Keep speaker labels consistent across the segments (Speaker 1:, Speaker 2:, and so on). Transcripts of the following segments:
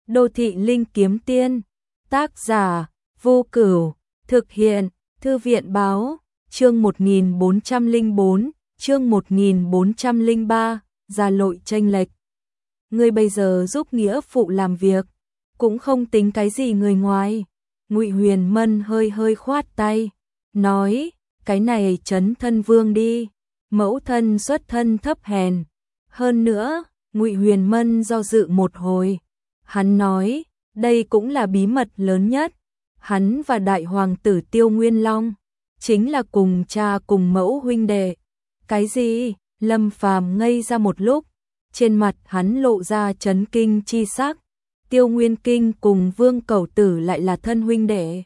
Speaker 1: Đô thị linh kiếm tiên, tác giả Vô Cửu, thực hiện Thư viện báo, chương 1404, chương 1403, ra lội chênh lệch. Ngươi bây giờ giúp nghĩa phụ làm việc, cũng không tính cái gì người ngoài. Ngụy Huyền Mân hơi hơi khoát tay, nói, cái này trấn thân vương đi, mẫu thân xuất thân thấp hèn. Hơn nữa, Ngụy Huyền Mân do dự một hồi, hắn nói, đây cũng là bí mật lớn nhất. Hắn và đại hoàng tử Tiêu Nguyên Long chính là cùng cha cùng mẫu huynh đệ. Cái gì? Lâm Phàm ngây ra một lúc, trên mặt hắn lộ ra chấn kinh chi sắc. Tiêu Nguyên Kinh cùng Vương Cẩu Tử lại là thân huynh đệ.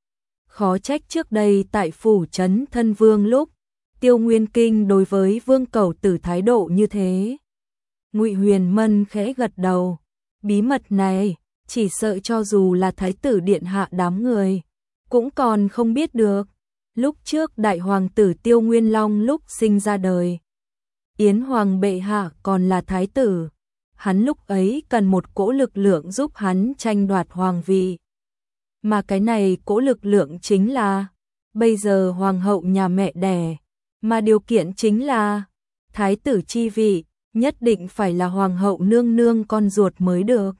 Speaker 1: Khó trách trước đây tại phủ trấn thân vương lúc, Tiêu Nguyên Kinh đối với Vương Cẩu Tử thái độ như thế. Ngụy Huyền Mân khẽ gật đầu, bí mật này chỉ sợ cho dù là thái tử điện hạ đám người cũng còn không biết được. Lúc trước đại hoàng tử Tiêu Nguyên Long lúc sinh ra đời, Yến Hoàng bệ hạ còn là thái tử, hắn lúc ấy cần một cỗ lực lượng giúp hắn tranh đoạt hoàng vị. Mà cái này cỗ lực lượng chính là bây giờ hoàng hậu nhà mẹ đẻ, mà điều kiện chính là thái tử chi vị nhất định phải là hoàng hậu nương nương con ruột mới được.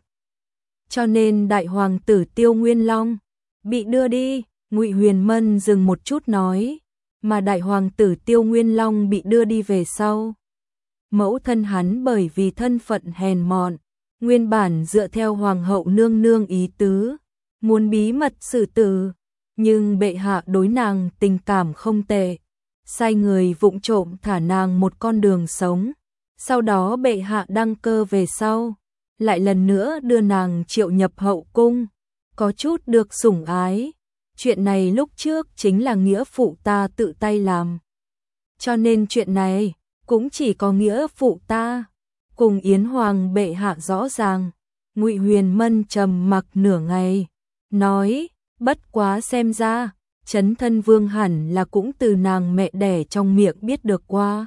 Speaker 1: Cho nên đại hoàng tử Tiêu Nguyên Long bị đưa đi. Ngụy Huyền Mân dừng một chút nói, mà đại hoàng tử Tiêu Nguyên Long bị đưa đi về sau, mẫu thân hắn bởi vì thân phận hèn mọn, nguyên bản dựa theo hoàng hậu nương nương ý tứ, muốn bí mật xử tử, nhưng bệ hạ đối nàng tình cảm không tệ, sai người vụng trộm thả nàng một con đường sống. Sau đó bệ hạ đăng cơ về sau, lại lần nữa đưa nàng triệu nhập hậu cung, có chút được sủng ái. Chuyện này lúc trước chính là nghĩa phụ ta tự tay làm. Cho nên chuyện này cũng chỉ có nghĩa phụ ta cùng Yến Hoàng bệ hạ rõ ràng. Ngụy Huyền Mân trầm mặc nửa ngày, nói, bất quá xem ra, trấn thân vương hẳn là cũng từ nàng mẹ đẻ trong miệng biết được qua.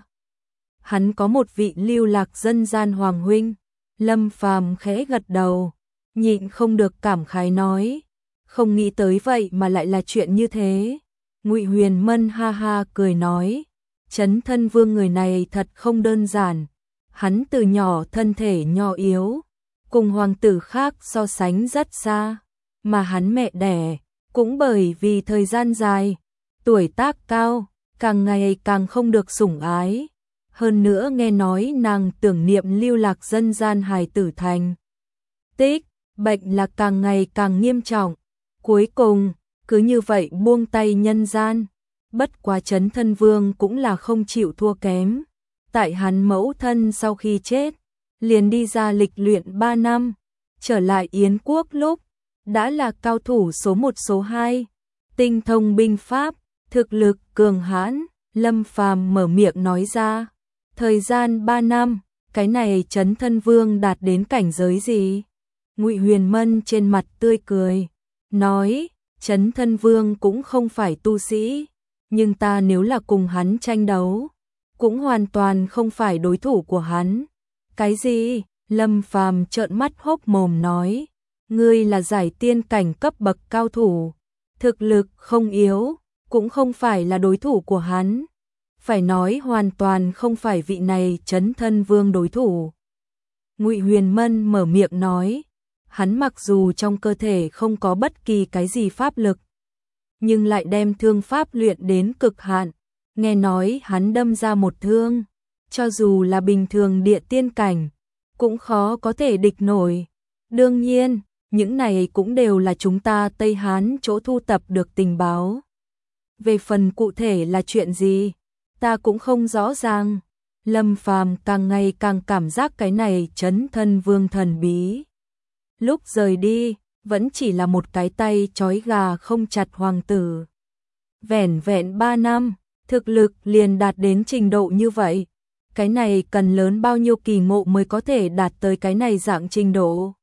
Speaker 1: Hắn có một vị lưu lạc dân gian hoàng huynh. Lâm Phàm khẽ gật đầu, nhịn không được cảm khái nói, không nghĩ tới vậy mà lại là chuyện như thế. Ngụy Huyền Mân ha ha cười nói, trấn thân vương người này thật không đơn giản. Hắn từ nhỏ thân thể nho yếu, cùng hoàng tử khác so sánh rất xa, mà hắn mẹ đẻ cũng bởi vì thời gian dài, tuổi tác cao, càng ngày càng không được sủng ái. Hơn nữa nghe nói nàng tưởng niệm lưu lạc dân gian hài tử thành tích, bệnh là càng ngày càng nghiêm trọng. Cuối cùng, cứ như vậy buông tay nhân gian. Bất quá trấn thân vương cũng là không chịu thua kém. Tại hắn mẫu thân sau khi chết, liền đi ra lịch luyện 3 năm, trở lại Yến quốc lúc, đã là cao thủ số 1 số 2, tinh thông binh pháp, thực lực cường hãn. Lâm Phàm mở miệng nói ra, thời gian 3 năm, cái này trấn thân vương đạt đến cảnh giới gì? Ngụy Huyền Mân trên mặt tươi cười, nói, trấn thân vương cũng không phải tu sĩ, nhưng ta nếu là cùng hắn tranh đấu, cũng hoàn toàn không phải đối thủ của hắn. Cái gì? Lâm Phàm trợn mắt hốc mồm nói, ngươi là giải tiên cảnh cấp bậc cao thủ, thực lực không yếu, cũng không phải là đối thủ của hắn. Phải nói hoàn toàn không phải vị này trấn thân vương đối thủ. Ngụy Huyền Mân mở miệng nói, hắn mặc dù trong cơ thể không có bất kỳ cái gì pháp lực, nhưng lại đem thương pháp luyện đến cực hạn. Nghe nói hắn đâm ra một thương, cho dù là bình thường địa tiên cảnh, cũng khó có thể địch nổi. Đương nhiên, những này cũng đều là chúng ta Tây Hán chỗ thu tập được tình báo. Về phần cụ thể là chuyện gì, ta cũng không rõ ràng. Lâm Phàm càng ngày càng cảm giác cái này trấn thân vương thần bí. Lúc rời đi, vẫn chỉ là một cái tay trói gà không chặt hoàng tử. Vẻn vẹn 3 năm, thực lực liền đạt đến trình độ như vậy. Cái này cần lớn bao nhiêu kỳ ngộ mới có thể đạt tới cái này dạng trình độ.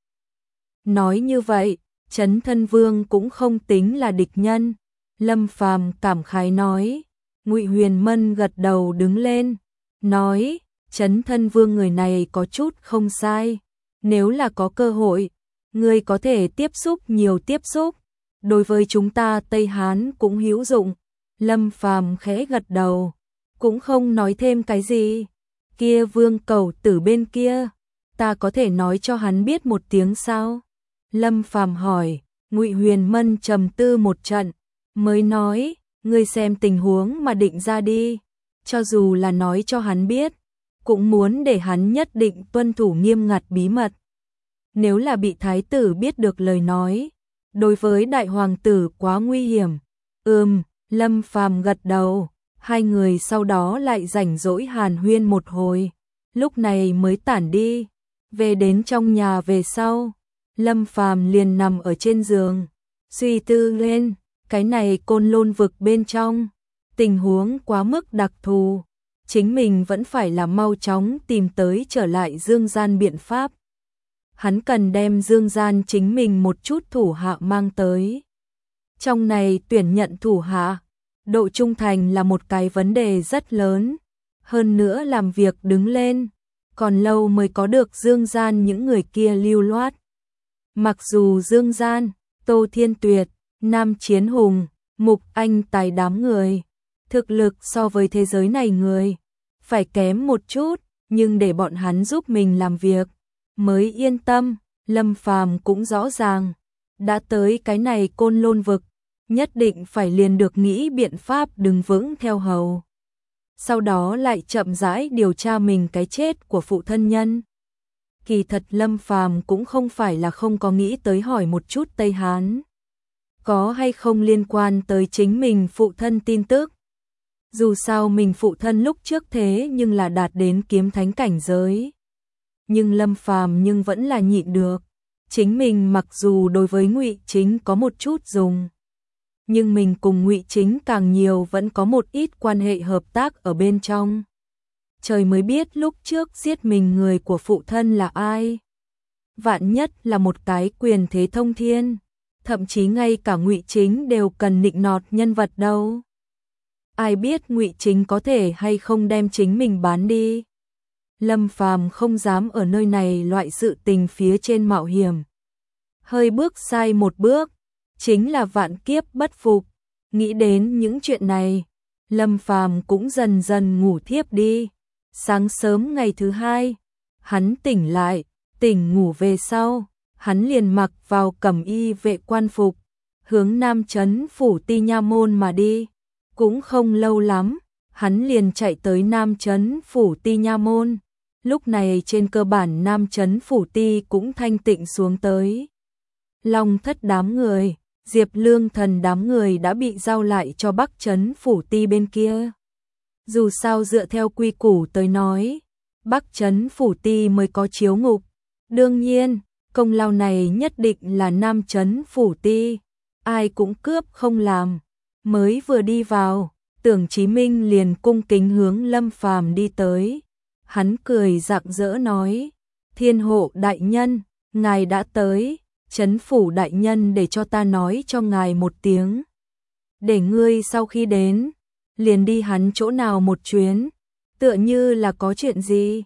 Speaker 1: Nói như vậy, trấn thân vương cũng không tính là địch nhân. Lâm Phàm cảm khái nói. Ngụy Huyền Mân gật đầu đứng lên, nói, trấn thân vương người này có chút không sai. Nếu là có cơ hội, Ngươi có thể tiếp xúc nhiều tiếp xúc, đối với chúng ta Tây Hán cũng hữu dụng. Lâm Phàm khẽ gật đầu, cũng không nói thêm cái gì. Kia Vương Cẩu Tử bên kia, ta có thể nói cho hắn biết một tiếng sao? Lâm Phàm hỏi. Ngụy Huyền Mân trầm tư một trận, mới nói, ngươi xem tình huống mà định ra đi, cho dù là nói cho hắn biết, cũng muốn để hắn nhất định tuân thủ nghiêm ngặt bí mật. Nếu là bị thái tử biết được lời nói, đối với đại hoàng tử quá nguy hiểm. Lâm Phàm gật đầu, hai người sau đó lại rảnh rỗi hàn huyên một hồi, lúc này mới tản đi. Về đến trong nhà về sau, Lâm Phàm liền nằm ở trên giường, suy tư lên, cái này Côn Lôn vực bên trong, tình huống quá mức đặc thù, chính mình vẫn phải là mau chóng tìm tới trở lại Dương Gian biện pháp. Hắn cần đem Dương Gian chính mình một chút thủ hạ mang tới. Trong này tuyển nhận thủ hạ, độ trung thành là một cái vấn đề rất lớn, hơn nữa làm việc đứng lên, còn lâu mới có được Dương Gian những người kia lưu loát. Mặc dù Dương Gian, Tô Thiên Tuyệt, Nam Chiến Hùng, Mục Anh Tài đám người, thực lực so với thế giới này người, phải kém một chút, nhưng để bọn hắn giúp mình làm việc, mới yên tâm. Lâm Phàm cũng rõ ràng, đã tới cái này Côn Lôn vực, nhất định phải liền được nghĩ biện pháp đứng vững theo hầu. Sau đó lại chậm rãi điều tra mình cái chết của phụ thân nhân. Kỳ thật Lâm Phàm cũng không phải là không có nghĩ tới hỏi một chút Tây Hán, có hay không liên quan tới chính mình phụ thân tin tức. Dù sao mình phụ thân lúc trước thế nhưng là đạt đến kiếm thánh cảnh giới. Nhưng Lâm Phàm nhưng vẫn là nhịn được. Chính mình mặc dù đối với Ngụy Chính có một chút dùng, nhưng mình cùng Ngụy Chính càng nhiều vẫn có một ít quan hệ hợp tác ở bên trong. Trời mới biết lúc trước giết mình người của phụ thân là ai. Vạn nhất là một cái quyền thế thông thiên, thậm chí ngay cả Ngụy Chính đều cần nịnh nọt nhân vật đâu. Ai biết Ngụy Chính có thể hay không đem chính mình bán đi. Lâm Phàm không dám ở nơi này loại sự tình phía trên mạo hiểm. Hơi bước sai một bước, chính là vạn kiếp bất phục. Nghĩ đến những chuyện này, Lâm Phàm cũng dần dần ngủ thiếp đi. Sáng sớm ngày thứ hai, hắn tỉnh lại, tỉnh ngủ về sau, hắn liền mặc vào cẩm y vệ quan phục, hướng Nam Trấn Phủ Ti Nha Môn mà đi. Cũng không lâu lắm, hắn liền chạy tới Nam Trấn Phủ Ti Nha Môn. Lúc này trên cơ bản Nam Trấn Phủ Ti cũng thanh tịnh xuống tới. Long Thất đám người, Diệp Lương Thần đám người đã bị giao lại cho Bắc Trấn Phủ Ti bên kia. Dù sao dựa theo quy củ tới nói, Bắc Trấn Phủ Ti mới có chiếu ngục. Đương nhiên, công lao này nhất định là Nam Trấn Phủ Ti, ai cũng cướp không làm. Mới vừa đi vào, Tưởng Chí Minh liền cung kính hướng Lâm Phàm đi tới. Hắn cười rạng rỡ nói, Thiên Hộ đại nhân, ngài đã tới, Trấn Phủ đại nhân để cho ta nói cho ngài một tiếng. Để ngươi sau khi đến, liền đi hắn chỗ nào một chuyến, tựa như là có chuyện gì.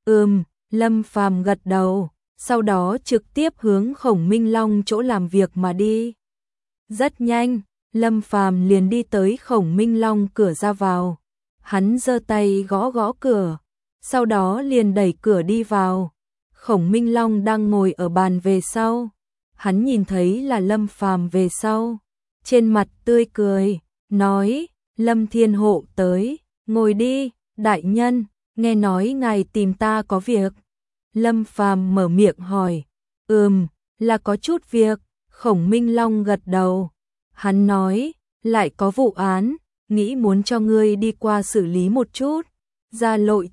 Speaker 1: Lâm Phàm gật đầu, sau đó trực tiếp hướng Khổng Minh Long chỗ làm việc mà đi. Rất nhanh, Lâm Phàm liền đi tới Khổng Minh Long cửa ra vào. Hắn giơ tay gõ gõ cửa, sau đó liền đẩy cửa đi vào. Khổng Minh Long đang ngồi ở bàn về sau. Hắn nhìn thấy là Lâm Phàm về sau, trên mặt tươi cười, nói, Lâm Thiên Hộ tới, ngồi đi, đại nhân, nghe nói ngài tìm ta có việc. Lâm Phàm mở miệng hỏi, là có chút việc. Khổng Minh Long gật đầu. Hắn nói, lại có vụ án, nghĩ muốn cho ngươi đi qua xử lý một chút. Ra lội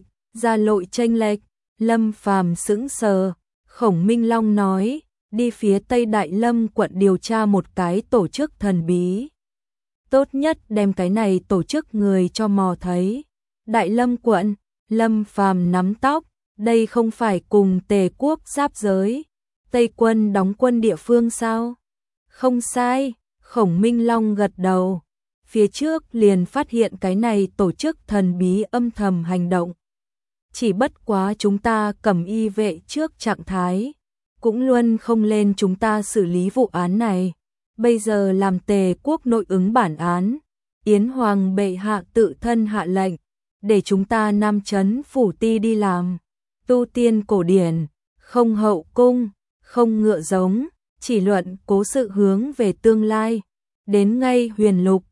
Speaker 1: chênh lệch. Lâm Phàm sững sờ. Khổng Minh Long nói, đi phía Tây Đại Lâm quận điều tra một cái tổ chức thần bí. Tốt nhất đem cái này tổ chức người cho mò thấy. Đại Lâm quận, Lâm Phàm nắm tóc, đây không phải cùng Tề quốc giáp giới, Tây quân đóng quân địa phương sao? Không sai, Khổng Minh Long gật đầu. Phía trước liền phát hiện cái này tổ chức thần bí âm thầm hành động. Chỉ bất quá chúng ta cầm y vệ trước trạng thái, cũng luôn không lên chúng ta xử lý vụ án này. Bây giờ làm Tề quốc nội ứng bản án, Yến Hoàng bệ hạ tự thân hạ lệnh, để chúng ta Nam Chấn Phủ Ti đi làm. Tu tiên cổ điển, không hậu cung, không ngựa giống, chỉ luận cố sự hướng về tương lai. Đến ngay Huyền Lục,